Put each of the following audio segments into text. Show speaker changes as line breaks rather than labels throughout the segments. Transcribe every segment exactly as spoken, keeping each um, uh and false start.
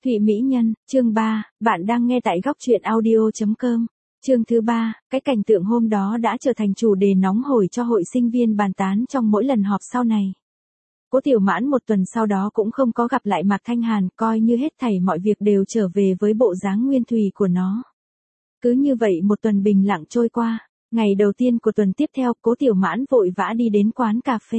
Thụy Mỹ Nhân, chương ba, bạn đang nghe tại góc truyện audio chấm com. Chương thứ ba, cái cảnh tượng hôm đó đã trở thành chủ đề nóng hổi cho hội sinh viên bàn tán trong mỗi lần họp sau này. Cố Tiểu Mãn một tuần sau đó cũng không có gặp lại Mạc Thanh Hàn, coi như hết thảy mọi việc đều trở về với bộ dáng nguyên thùy của nó. Cứ như vậy một tuần bình lặng trôi qua, ngày đầu tiên của tuần tiếp theo, Cố Tiểu Mãn vội vã đi đến quán cà phê.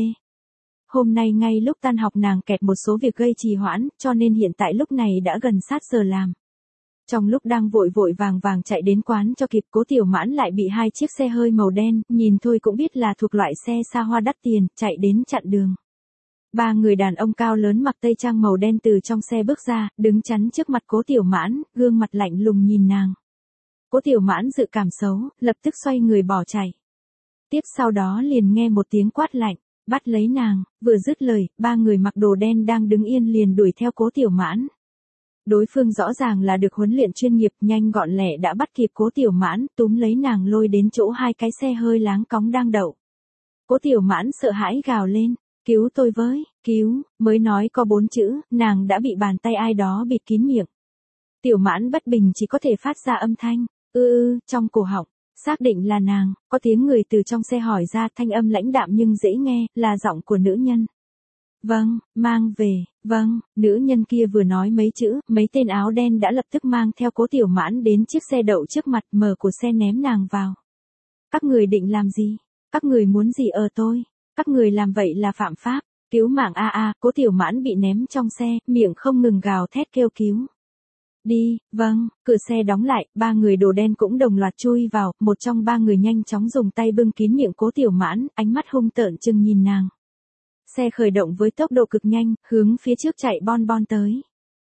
Hôm nay ngay lúc tan học nàng kẹt một số việc gây trì hoãn, cho nên hiện tại lúc này đã gần sát giờ làm. Trong lúc đang vội vội vàng vàng chạy đến quán cho kịp, Cố Tiểu Mãn lại bị hai chiếc xe hơi màu đen, nhìn thôi cũng biết là thuộc loại xe xa hoa đắt tiền, chạy đến chặn đường. Ba người đàn ông cao lớn mặc tây trang màu đen từ trong xe bước ra, đứng chắn trước mặt Cố Tiểu Mãn, gương mặt lạnh lùng nhìn nàng. Cố Tiểu Mãn dự cảm xấu, lập tức xoay người bỏ chạy. Tiếp sau đó liền nghe một tiếng quát lạnh, bắt lấy nàng. Vừa dứt lời, ba người mặc đồ đen đang đứng yên liền đuổi theo Cố Tiểu Mãn. Đối phương rõ ràng là được huấn luyện chuyên nghiệp, nhanh gọn lẹ đã bắt kịp Cố Tiểu Mãn, túm lấy nàng lôi đến chỗ hai cái xe hơi láng cóng đang đậu. Cố Tiểu Mãn sợ hãi gào lên, cứu tôi với, cứu, mới nói có bốn chữ, nàng đã bị bàn tay ai đó bịt kín miệng. Tiểu Mãn bất bình chỉ có thể phát ra âm thanh, ư ư, trong cổ họng. Xác định là nàng, có tiếng người từ trong xe hỏi ra, thanh âm lãnh đạm nhưng dễ nghe, là giọng của nữ nhân. Vâng, mang về, vâng, nữ nhân kia vừa nói mấy chữ, mấy tên áo đen đã lập tức mang theo Cố Tiểu Mãn đến chiếc xe đậu trước mặt, mở của xe ném nàng vào. Các người định làm gì? Các người muốn gì ở tôi? Các người làm vậy là phạm pháp, cứu mạng a a, Cố Tiểu Mãn bị ném trong xe, miệng không ngừng gào thét kêu cứu. Đi, vâng, cửa xe đóng lại, ba người đồ đen cũng đồng loạt chui vào, một trong ba người nhanh chóng dùng tay bưng kín miệng Cố Tiểu Mãn, ánh mắt hung tợn chừng nhìn nàng. Xe khởi động với tốc độ cực nhanh, hướng phía trước chạy bon bon tới.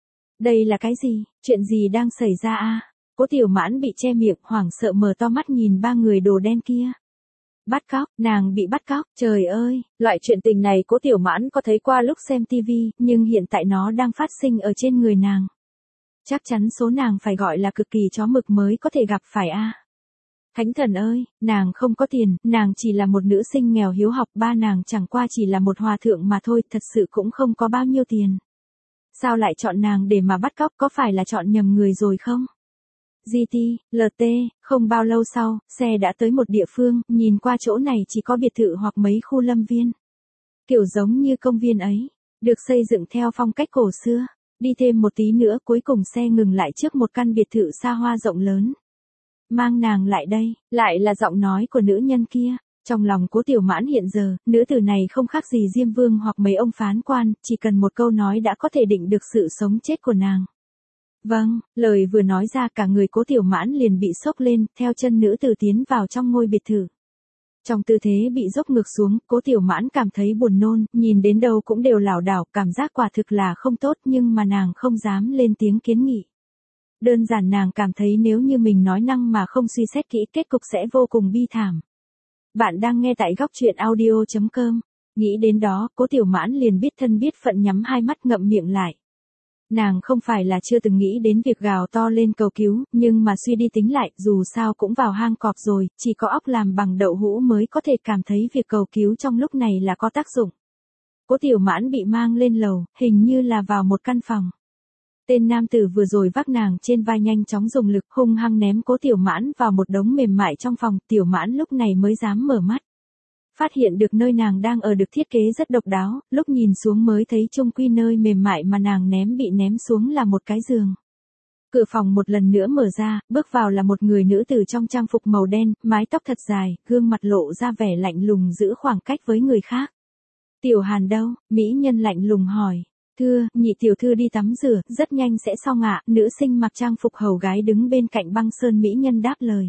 Đây là cái gì, chuyện gì đang xảy ra a? Cố Tiểu Mãn bị che miệng, hoảng sợ mở to mắt nhìn ba người đồ đen kia. Bắt cóc, nàng bị bắt cóc, trời ơi, loại chuyện tình này Cố Tiểu Mãn có thấy qua lúc xem tivi, nhưng hiện tại nó đang phát sinh ở trên người nàng. Chắc chắn số nàng phải gọi là cực kỳ chó mực mới có thể gặp phải a. À. Thánh thần ơi, nàng không có tiền, nàng chỉ là một nữ sinh nghèo hiếu học, ba nàng chẳng qua chỉ là một hòa thượng mà thôi, thật sự cũng không có bao nhiêu tiền. Sao lại chọn nàng để mà bắt cóc, có phải là chọn nhầm người rồi không? giê tê, lờ tê, không bao lâu sau, xe đã tới một địa phương, nhìn qua chỗ này chỉ có biệt thự hoặc mấy khu lâm viên. Kiểu giống như công viên ấy, được xây dựng theo phong cách cổ xưa. Đi thêm một tí nữa cuối cùng xe ngừng lại trước một căn biệt thự xa hoa rộng lớn. Mang nàng lại đây, lại là giọng nói của nữ nhân kia. Trong lòng Cố Tiểu Mãn hiện giờ, nữ tử này không khác gì Diêm Vương hoặc mấy ông phán quan, chỉ cần một câu nói đã có thể định được sự sống chết của nàng. Vâng, lời vừa nói ra cả người Cố Tiểu Mãn liền bị sốc lên, theo chân nữ tử tiến vào trong ngôi biệt thự. Trong tư thế bị dốc ngược xuống, Cố Tiểu Mãn cảm thấy buồn nôn, nhìn đến đâu cũng đều lảo đảo, cảm giác quả thực là không tốt nhưng mà nàng không dám lên tiếng kiến nghị. Đơn giản nàng cảm thấy nếu như mình nói năng mà không suy xét kỹ kết cục sẽ vô cùng bi thảm. Bạn đang nghe tại góc truyện audio chấm com. Nghĩ đến đó, Cố Tiểu Mãn liền biết thân biết phận nhắm hai mắt ngậm miệng lại. Nàng không phải là chưa từng nghĩ đến việc gào to lên cầu cứu, nhưng mà suy đi tính lại, dù sao cũng vào hang cọp rồi, chỉ có óc làm bằng đậu hũ mới có thể cảm thấy việc cầu cứu trong lúc này là có tác dụng. Cố Tiểu Mãn bị mang lên lầu, hình như là vào một căn phòng. Tên nam tử vừa rồi vác nàng trên vai nhanh chóng dùng lực hung hăng ném Cố Tiểu Mãn vào một đống mềm mại trong phòng, Tiểu Mãn lúc này mới dám mở mắt. Phát hiện được nơi nàng đang ở được thiết kế rất độc đáo, lúc nhìn xuống mới thấy chung quy nơi mềm mại mà nàng ném bị ném xuống là một cái giường. Cửa phòng một lần nữa mở ra, bước vào là một người nữ tử trong trang phục màu đen, mái tóc thật dài, gương mặt lộ ra vẻ lạnh lùng giữ khoảng cách với người khác. Tiểu Hàn đâu? Mỹ nhân lạnh lùng hỏi. Thưa, nhị tiểu thư đi tắm rửa, rất nhanh sẽ xong ạ. Nữ sinh mặc trang phục hầu gái đứng bên cạnh Băng Sơn Mỹ nhân đáp lời.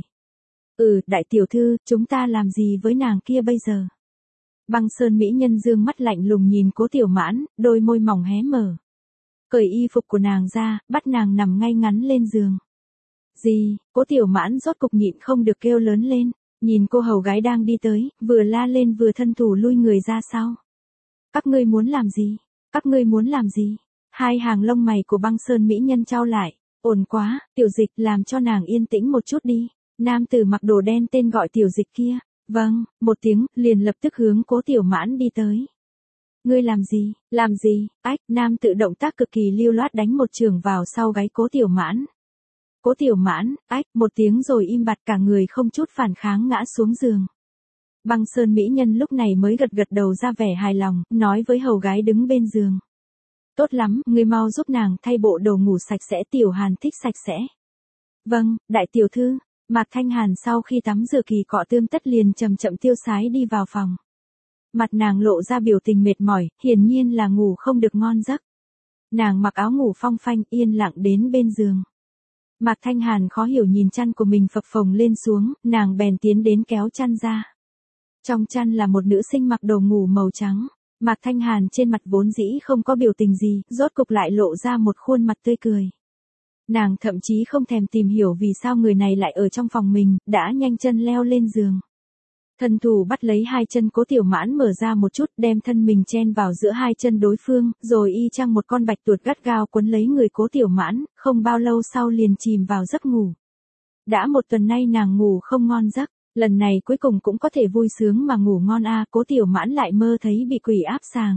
Ừ, đại tiểu thư, chúng ta làm gì với nàng kia bây giờ? Băng Sơn Mỹ nhân dương mắt lạnh lùng nhìn Cố Tiểu Mãn, đôi môi mỏng hé mở. Cởi y phục của nàng ra, bắt nàng nằm ngay ngắn lên giường. Gì? Cố Tiểu Mãn rốt cục nhịn không được kêu lớn lên, nhìn cô hầu gái đang đi tới, vừa la lên vừa thân thủ lui người ra sau. Các ngươi muốn làm gì? Các ngươi muốn làm gì? Hai hàng lông mày của Băng Sơn Mỹ nhân chau lại, ổn quá, Tiểu Dịch làm cho nàng yên tĩnh một chút đi. Nam tử mặc đồ đen tên gọi Tiểu Dịch kia, vâng, một tiếng, liền lập tức hướng Cố Tiểu Mãn đi tới. Ngươi làm gì, làm gì, ách, nam tự động tác cực kỳ lưu loát đánh một trường vào sau gáy Cố Tiểu Mãn. Cố Tiểu Mãn, ách, một tiếng rồi im bặt cả người không chút phản kháng ngã xuống giường. Băng Sơn mỹ nhân lúc này mới gật gật đầu ra vẻ hài lòng, nói với hầu gái đứng bên giường. Tốt lắm, ngươi mau giúp nàng thay bộ đồ ngủ sạch sẽ, Tiểu Hàn thích sạch sẽ. Vâng, đại tiểu thư. Mạc Thanh Hàn sau khi tắm rửa kỳ cọ tươm tất liền chậm chậm tiêu sái đi vào phòng. Mặt nàng lộ ra biểu tình mệt mỏi, hiển nhiên là ngủ không được ngon giấc. Nàng mặc áo ngủ phong phanh yên lặng đến bên giường. Mạc Thanh Hàn khó hiểu nhìn chăn của mình phập phồng lên xuống, nàng bèn tiến đến kéo chăn ra. Trong chăn là một nữ sinh mặc đồ ngủ màu trắng. Mạc Thanh Hàn trên mặt vốn dĩ không có biểu tình gì, rốt cục lại lộ ra một khuôn mặt tươi cười. Nàng thậm chí không thèm tìm hiểu vì sao người này lại ở trong phòng mình, đã nhanh chân leo lên giường. Thân thủ bắt lấy hai chân Cố Tiểu Mãn mở ra một chút, đem thân mình chen vào giữa hai chân đối phương, rồi y chang một con bạch tuộc gắt gao quấn lấy người Cố Tiểu Mãn, không bao lâu sau liền chìm vào giấc ngủ. Đã một tuần nay nàng ngủ không ngon giấc, lần này cuối cùng cũng có thể vui sướng mà ngủ ngon a. À, Cố Tiểu Mãn lại mơ thấy bị quỷ áp sàng.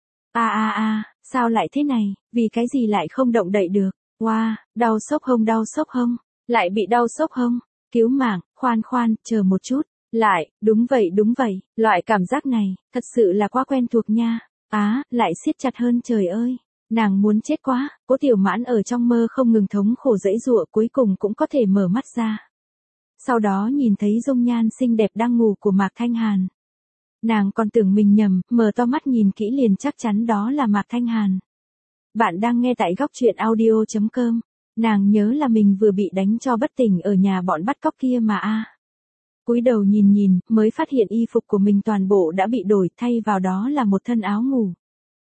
A a a, sao lại thế này, vì cái gì lại không động đậy được? Wow, đau sốc hông đau sốc hông, lại bị đau sốc hông, cứu mạng, khoan khoan, chờ một chút, lại, đúng vậy đúng vậy, loại cảm giác này, thật sự là quá quen thuộc nha, á, lại siết chặt hơn trời ơi, nàng muốn chết quá, Cố Tiểu Mãn ở trong mơ không ngừng thống khổ dãy giụa cuối cùng cũng có thể mở mắt ra. Sau đó nhìn thấy dung nhan xinh đẹp đang ngủ của Mạc Thanh Hàn. Nàng còn tưởng mình nhầm, mở to mắt nhìn kỹ liền chắc chắn đó là Mạc Thanh Hàn. Bạn đang nghe tại góc truyện audio chấm com. Nàng nhớ là mình vừa bị đánh cho bất tỉnh ở nhà bọn bắt cóc kia mà a. Cúi đầu nhìn nhìn, mới phát hiện y phục của mình toàn bộ đã bị đổi, thay vào đó là một thân áo ngủ.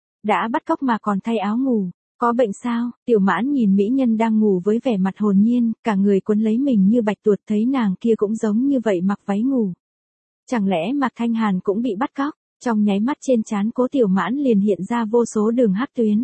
Đã bắt cóc mà còn thay áo ngủ, có bệnh sao? Tiểu Mãn nhìn mỹ nhân đang ngủ với vẻ mặt hồn nhiên, cả người quấn lấy mình như bạch tuộc, thấy nàng kia cũng giống như vậy mặc váy ngủ. Chẳng lẽ Mạc Thanh Hàn cũng bị bắt cóc? Trong nháy mắt trên trán Cố Tiểu Mãn liền hiện ra vô số đường hắc tuyến.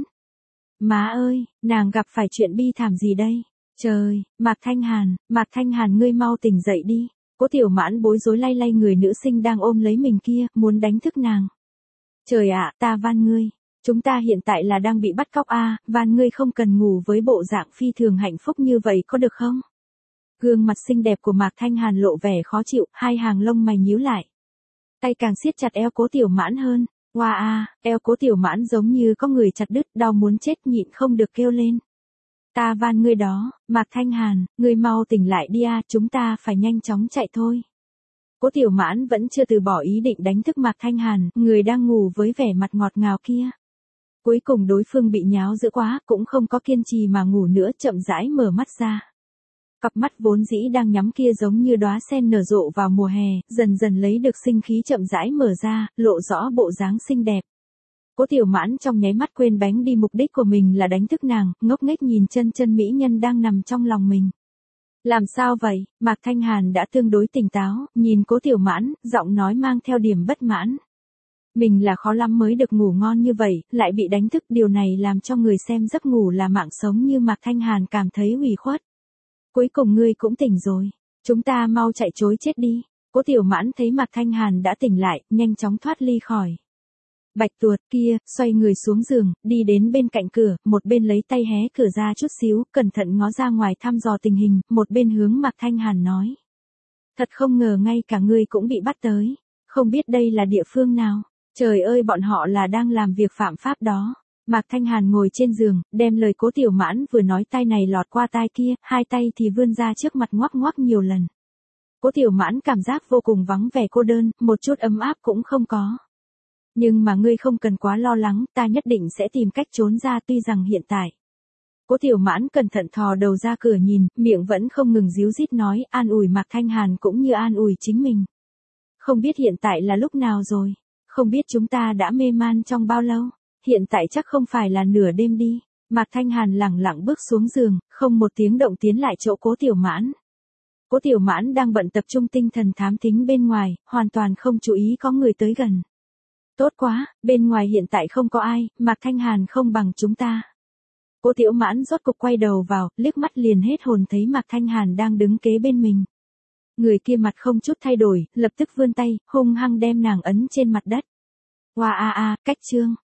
Má ơi, nàng gặp phải chuyện bi thảm gì đây? Trời, Mạc Thanh Hàn, Mạc Thanh Hàn ngươi mau tỉnh dậy đi. Cố Tiểu Mãn bối rối lay lay người nữ sinh đang ôm lấy mình kia, muốn đánh thức nàng. Trời ạ, ta van ngươi, chúng ta hiện tại là đang bị bắt cóc a, à, van ngươi không cần ngủ với bộ dạng phi thường hạnh phúc như vậy có được không? Gương mặt xinh đẹp của Mạc Thanh Hàn lộ vẻ khó chịu, hai hàng lông mày nhíu lại. Tay càng siết chặt eo Cố Tiểu Mãn hơn. Wow a, eo Cố Tiểu Mãn giống như có người chặt đứt, đau muốn chết nhịn không được kêu lên. Ta van ngươi đó, Mạc Thanh Hàn, ngươi mau tỉnh lại đi a, chúng ta phải nhanh chóng chạy thôi. Cố Tiểu Mãn vẫn chưa từ bỏ ý định đánh thức Mạc Thanh Hàn, người đang ngủ với vẻ mặt ngọt ngào kia. Cuối cùng đối phương bị nháo dữ quá, cũng không có kiên trì mà ngủ nữa, chậm rãi mở mắt ra. Cặp mắt vốn dĩ đang nhắm kia giống như đóa sen nở rộ vào mùa hè, dần dần lấy được sinh khí chậm rãi mở ra, lộ rõ bộ dáng xinh đẹp. Cố Tiểu Mãn trong nháy mắt quên bánh đi mục đích của mình là đánh thức nàng, ngốc nghếch nhìn chân chân mỹ nhân đang nằm trong lòng mình. Làm sao vậy? Mạc Thanh Hàn đã tương đối tỉnh táo, nhìn Cố Tiểu Mãn, giọng nói mang theo điểm bất mãn. Mình là khó lắm mới được ngủ ngon như vậy, lại bị đánh thức, điều này làm cho người xem giấc ngủ là mạng sống như Mạc Thanh Hàn cảm thấy ủy khuất. Cuối cùng ngươi cũng tỉnh rồi, chúng ta mau chạy trối chết đi. Cố Tiểu Mãn thấy Mạc Thanh Hàn đã tỉnh lại, nhanh chóng thoát ly khỏi. Bạch tuột kia, xoay người xuống giường, đi đến bên cạnh cửa, một bên lấy tay hé cửa ra chút xíu, cẩn thận ngó ra ngoài thăm dò tình hình, một bên hướng Mạc Thanh Hàn nói. Thật không ngờ ngay cả ngươi cũng bị bắt tới, không biết đây là địa phương nào, trời ơi bọn họ là đang làm việc phạm pháp đó. Mạc Thanh Hàn ngồi trên giường, đem lời Cố Tiểu Mãn vừa nói tai này lọt qua tai kia, hai tay thì vươn ra trước mặt ngoắc ngoắc nhiều lần. Cố Tiểu Mãn cảm giác vô cùng vắng vẻ cô đơn, một chút ấm áp cũng không có. Nhưng mà ngươi không cần quá lo lắng, ta nhất định sẽ tìm cách trốn ra, tuy rằng hiện tại. Cố Tiểu Mãn cẩn thận thò đầu ra cửa nhìn, miệng vẫn không ngừng díu dít nói, an ủi Mạc Thanh Hàn cũng như an ủi chính mình. Không biết hiện tại là lúc nào rồi, không biết chúng ta đã mê man trong bao lâu, hiện tại chắc không phải là nửa đêm đi. Mạc Thanh Hàn lẳng lặng bước xuống giường, không một tiếng động tiến lại chỗ Cố Tiểu Mãn. Cố Tiểu Mãn đang bận tập trung tinh thần thám thính bên ngoài, hoàn toàn không chú ý có người tới gần. Tốt quá, bên ngoài hiện tại không có ai, Mạc Thanh Hàn không bằng chúng ta. Cố Tiểu Mãn rốt cục quay đầu vào, liếc mắt liền hết hồn thấy Mạc Thanh Hàn đang đứng kế bên mình. Người kia mặt không chút thay đổi, lập tức vươn tay, hung hăng đem nàng ấn trên mặt đất. Hoa a a, cách chương.